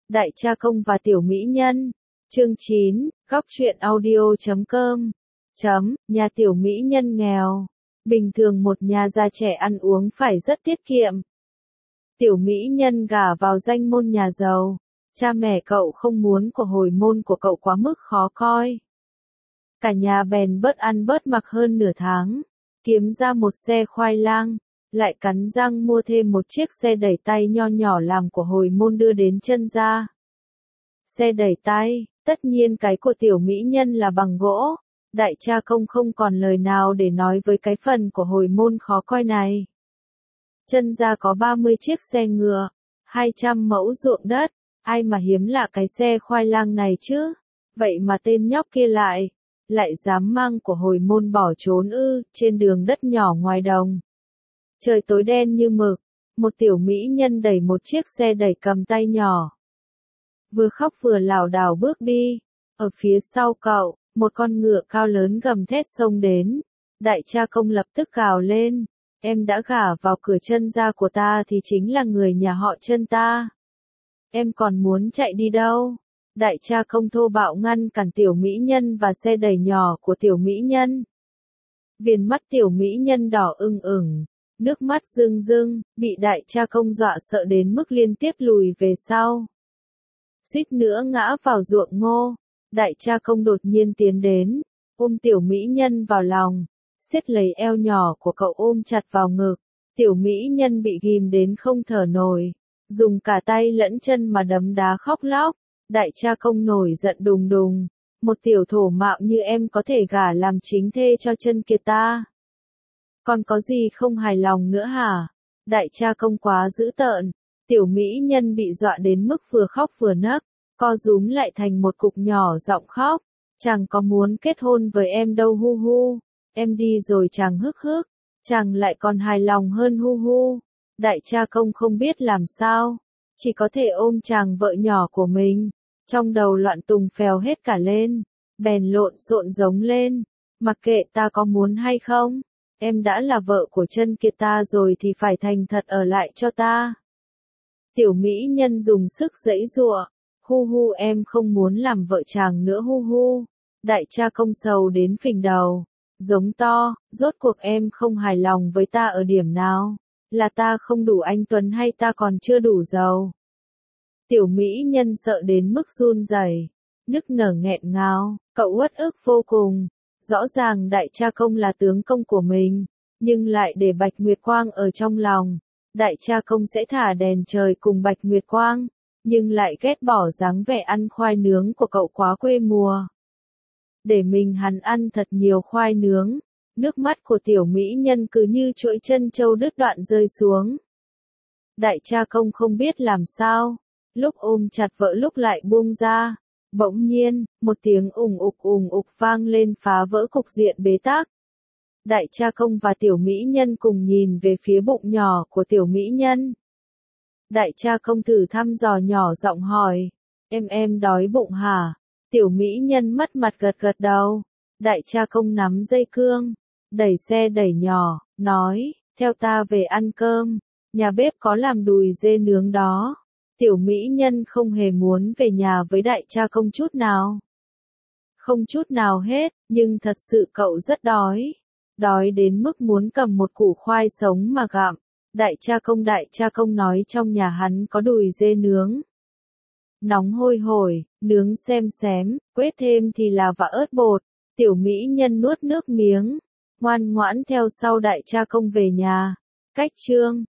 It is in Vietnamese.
Đại cha công và tiểu mỹ nhân. Chương 9, góc truyện audio.com. Nhà tiểu mỹ nhân nghèo. Bình thường một nhà già trẻ ăn uống phải rất tiết kiệm. Tiểu mỹ nhân gả vào danh môn nhà giàu. Cha mẹ cậu không muốn của hồi môn của cậu quá mức khó coi. Cả nhà bèn bớt ăn bớt mặc hơn nửa tháng. Kiếm ra một xe khoai lang. Lại cắn răng mua thêm một chiếc xe đẩy tay nho nhỏ làm của hồi môn đưa đến chân ra. Xe đẩy tay, tất nhiên cái của tiểu mỹ nhân là bằng gỗ. Đại cha công không còn lời nào để nói với cái phần của hồi môn khó coi này. Chân ra có 30 chiếc xe ngựa, 200 mẫu ruộng đất, ai mà hiếm lạ cái xe khoai lang này chứ. Vậy mà tên nhóc kia lại dám mang của hồi môn bỏ trốn trên đường đất nhỏ ngoài đồng. Trời tối đen như mực, một tiểu mỹ nhân đẩy một chiếc xe đẩy cầm tay nhỏ. Vừa khóc vừa lảo đảo bước đi, ở phía sau cậu, một con ngựa cao lớn gầm thét xông đến. Đại cha công lập tức gào lên, em đã gả vào cửa chân gia của ta thì chính là người nhà họ chân ta. Em còn muốn chạy đi đâu? Đại cha công thô bạo ngăn cản tiểu mỹ nhân và xe đẩy nhỏ của tiểu mỹ nhân. Viền mắt tiểu mỹ nhân đỏ ửng ửng, nước mắt rưng rưng, bị đại cha công dọa sợ đến mức liên tiếp lùi về sau. Suýt nữa ngã vào ruộng ngô, đại cha công đột nhiên tiến đến, ôm tiểu mỹ nhân vào lòng, siết lấy eo nhỏ của cậu ôm chặt vào ngực. Tiểu mỹ nhân bị ghim đến không thở nổi, dùng cả tay lẫn chân mà đấm đá khóc lóc. Đại cha công nổi giận đùng đùng, một tiểu thổ mạo như em có thể gả làm chính thê cho chân kiệt ta. Còn có gì không hài lòng nữa hả? Đại cha công quá dữ tợn, tiểu mỹ nhân bị dọa đến mức vừa khóc vừa nấc, co rúm lại thành một cục nhỏ giọng khóc. Chàng có muốn kết hôn với em đâu hu hu, em đi rồi chàng hức hức, chàng lại còn hài lòng hơn hu hu. Đại cha công không biết làm sao, chỉ có thể ôm chàng vợ nhỏ của mình, trong đầu loạn tùng phèo hết cả lên, bèn lộn xộn giống lên, mặc kệ ta có muốn hay không, em đã là vợ của chân kiệt ta rồi thì phải thành thật ở lại cho ta. Tiểu mỹ nhân dùng sức giãy giụa, hu hu em không muốn làm vợ chàng nữa hu hu. Đại cha công sầu đến phình đầu, giống to, rốt cuộc em không hài lòng với ta ở điểm nào, là ta không đủ anh tuấn hay ta còn chưa đủ giàu. Tiểu mỹ nhân sợ đến mức run rẩy, nức nở nghẹn ngào, cậu uất ức vô cùng. Rõ ràng đại cha công là tướng công của mình, nhưng lại để Bạch Nguyệt Quang ở trong lòng. Đại cha công sẽ thả đèn trời cùng Bạch Nguyệt Quang, nhưng lại ghét bỏ dáng vẻ ăn khoai nướng của cậu quá quê mùa. Để mình hắn ăn thật nhiều khoai nướng, nước mắt của tiểu mỹ nhân cứ như chuỗi chân trâu đứt đoạn rơi xuống. Đại cha công không biết làm sao, lúc ôm chặt vợ lúc lại buông ra. Bỗng nhiên, một tiếng ùng ục vang lên phá vỡ cục diện bế tắc. Đại cha công và tiểu mỹ nhân cùng nhìn về phía bụng nhỏ của tiểu mỹ nhân. Đại cha công thử thăm dò nhỏ giọng hỏi, em đói bụng hả? Tiểu mỹ nhân mất mặt gật gật đầu. Đại cha công nắm dây cương, đẩy xe đẩy nhỏ, nói, theo ta về ăn cơm, nhà bếp có làm đùi dê nướng đó. Tiểu mỹ nhân không hề muốn về nhà với đại cha công chút nào. Không chút nào hết, nhưng thật sự cậu rất đói. Đói đến mức muốn cầm một củ khoai sống mà gặm. Đại cha công nói trong nhà hắn có đùi dê nướng. Nóng hôi hổi, nướng xem xém, quết thêm thì là và ớt bột. Tiểu mỹ nhân nuốt nước miếng, ngoan ngoãn theo sau đại cha công về nhà. Cách chương